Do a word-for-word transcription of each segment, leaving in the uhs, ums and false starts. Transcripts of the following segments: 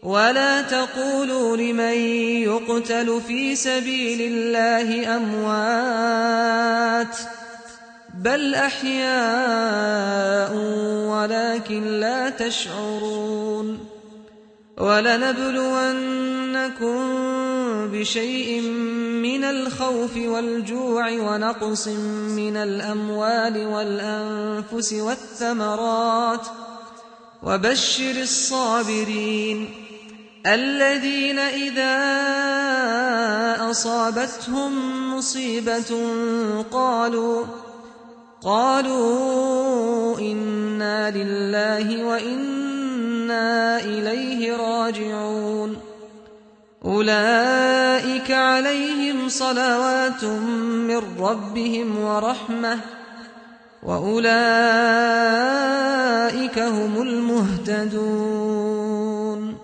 ولا تقولوا لمن يقتل في سبيل الله أموات بل أحياء ولكن لا تشعرون ولنبلونكم بشيء من الخوف والجوع ونقص من الأموال والأنفس والثمرات وبشر الصابرين الذين إذا أصابتهم مصيبة قالوا قالوا إنا لله وإنا إليه راجعون أولئك عليهم صلوات من ربهم ورحمة وأولئك هم المهتدون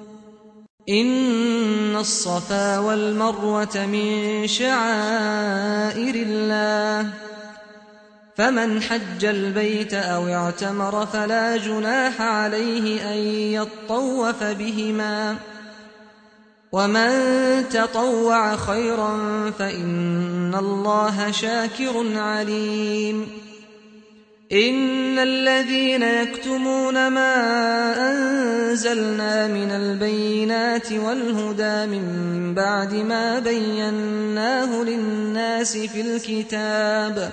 إن الصفا والمروة من شعائر الله فمن حج البيت أو اعتمر فلا جناح عليه أن يطوف بهما ومن تطوع خيرا فإن الله شاكر عليم إن الذين يكتمون ما أنزلنا من البينات والهدى من بعد ما بيناه للناس في الكتاب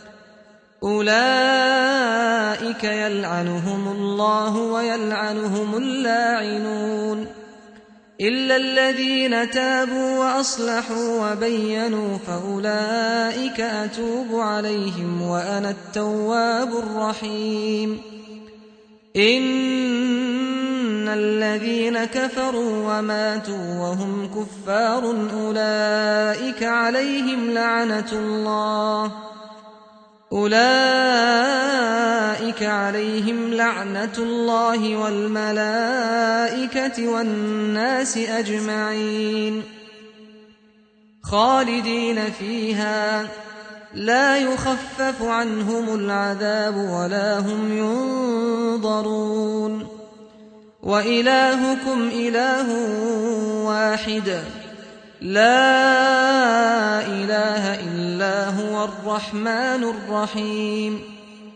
أولئك يلعنهم الله ويلعنهم اللاعنون إلا الذين تابوا وأصلحوا وبينوا فأولئك أتوب عليهم وأنا التواب الرحيم إن الذين كفروا وماتوا وهم كفار أولئك عليهم لعنة الله أولئك عليهم لعنة الله والملائكة والناس أجمعين خالدين فيها لا يخفف عنهم العذاب ولا هم ينظرون وإلهكم إله واحد لا إله إلا هو الرحمن الرحيم